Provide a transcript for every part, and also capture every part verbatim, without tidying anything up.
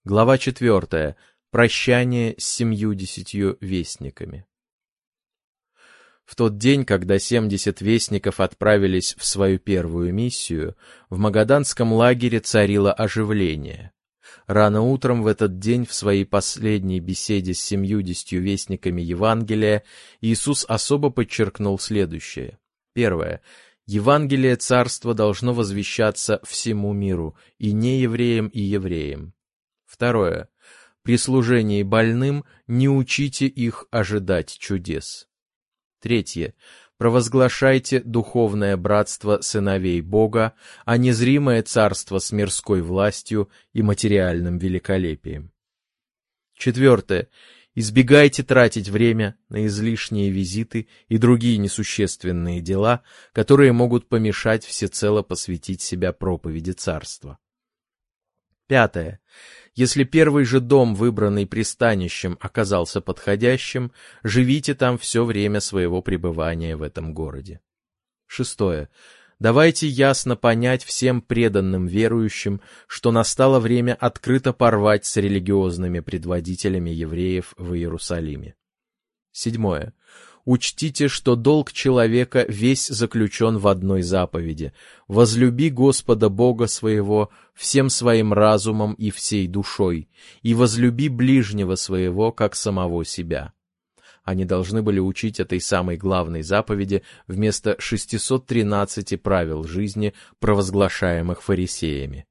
Глава четвертая. Прощание с семьюдесятью вестниками. В тот день, когда семьдесят вестников отправились в свою первую миссию, в магаданском лагере царило оживление. Рано утром в этот день в своей последней беседе с семьюдесятью вестниками Евангелия Иисус особо подчеркнул следующее. Первое. Евангелие Царства должно возвещаться всему миру, и неевреям, и евреям. Второе. При служении больным не учите их ожидать чудес. Третье. Провозглашайте духовное братство сыновей Бога, а не зримое царство с мирской властью и материальным великолепием. Четвертое. Избегайте тратить время на излишние визиты и другие несущественные дела, которые могут помешать всецело посвятить себя проповеди царства. Пятое. Если первый же дом, выбранный пристанищем, оказался подходящим, живите там все время своего пребывания в этом городе. Шестое. Давайте ясно понять всем преданным верующим, что настало время открыто порвать с религиозными предводителями евреев в Иерусалиме. Седьмое. Учтите, что долг человека весь заключен в одной заповеди: «Возлюби Господа Бога своего всем своим разумом и всей душой, и возлюби ближнего своего, как самого себя». Они должны были учить этой самой главной заповеди вместо шестисот тринадцати правил жизни, провозглашаемых фарисеями.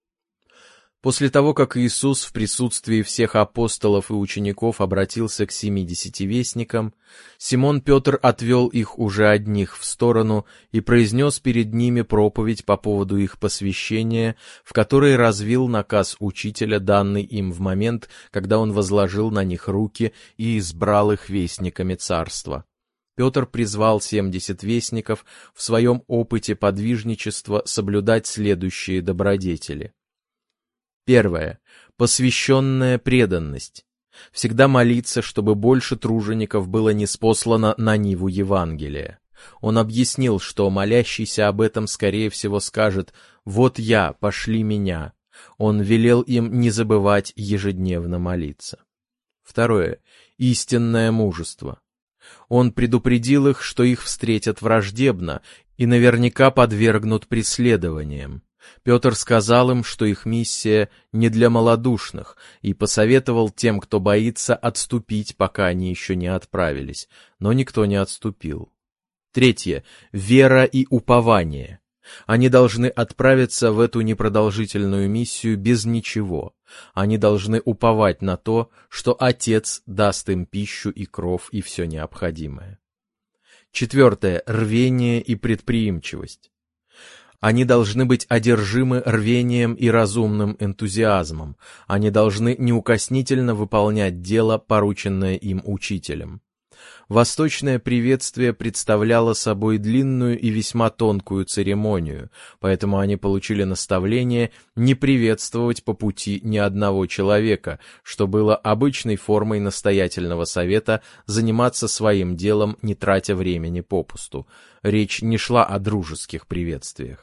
После того, как Иисус в присутствии всех апостолов и учеников обратился к семидесяти вестникам, Симон Петр отвел их уже одних в сторону и произнес перед ними проповедь по поводу их посвящения, в которой развил наказ учителя, данный им в момент, когда он возложил на них руки и избрал их вестниками царства. Петр призвал семьдесят вестников в своем опыте подвижничества соблюдать следующие добродетели. Первое. Посвященная преданность. Всегда молиться, чтобы больше тружеников было ниспослано на ниву Евангелия. Он объяснил, что молящийся об этом, скорее всего, скажет: «Вот я, пошли меня». Он велел им не забывать ежедневно молиться. Второе. Истинное мужество. Он предупредил их, что их встретят враждебно и наверняка подвергнут преследованиям. Петр сказал им, что их миссия не для малодушных, и посоветовал тем, кто боится, отступить, пока они еще не отправились, но никто не отступил. Третье. Вера и упование. Они должны отправиться в эту непродолжительную миссию без ничего. Они должны уповать на то, что Отец даст им пищу и кров и все необходимое. Четвертое. Рвение и предприимчивость. Они должны быть одержимы рвением и разумным энтузиазмом. Они должны неукоснительно выполнять дело, порученное им учителем. Восточное приветствие представляло собой длинную и весьма тонкую церемонию, поэтому они получили наставление не приветствовать по пути ни одного человека, что было обычной формой настоятельного совета заниматься своим делом, не тратя времени попусту. Речь не шла о дружеских приветствиях.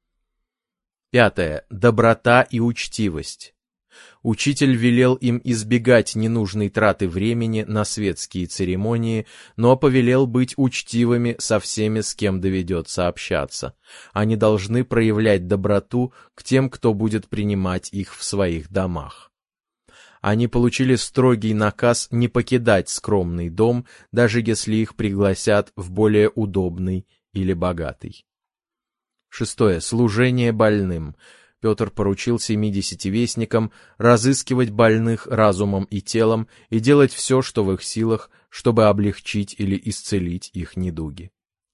Пятое. Доброта и учтивость. Учитель велел им избегать ненужной траты времени на светские церемонии, но повелел быть учтивыми со всеми, с кем доведется общаться. Они должны проявлять доброту к тем, кто будет принимать их в своих домах. Они получили строгий наказ не покидать скромный дом, даже если их пригласят в более удобный или богатый. Шестое. Служение больным. Петр поручил семидесяти вестникам разыскивать больных разумом и телом и делать все, что в их силах, чтобы облегчить или исцелить их недуги.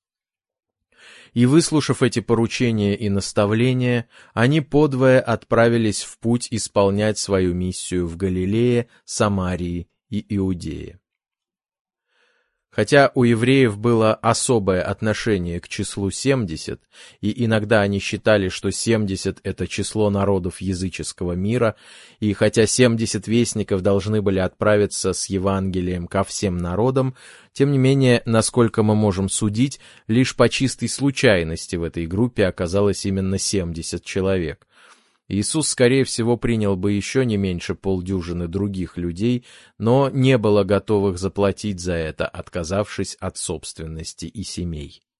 И, выслушав эти поручения и наставления, они подвое отправились в путь исполнять свою миссию в Галилее, Самарии и Иудее. Хотя у евреев было особое отношение к числу семьдесят, и иногда они считали, что семьдесят — это число народов языческого мира, и хотя семьдесят вестников должны были отправиться с Евангелием ко всем народам, тем не менее, насколько мы можем судить, лишь по чистой случайности в этой группе оказалось именно семьдесят человек. Иисус, скорее всего, принял бы еще не меньше полдюжины других людей, но не было готовых заплатить за это, отказавшись от собственности и семей.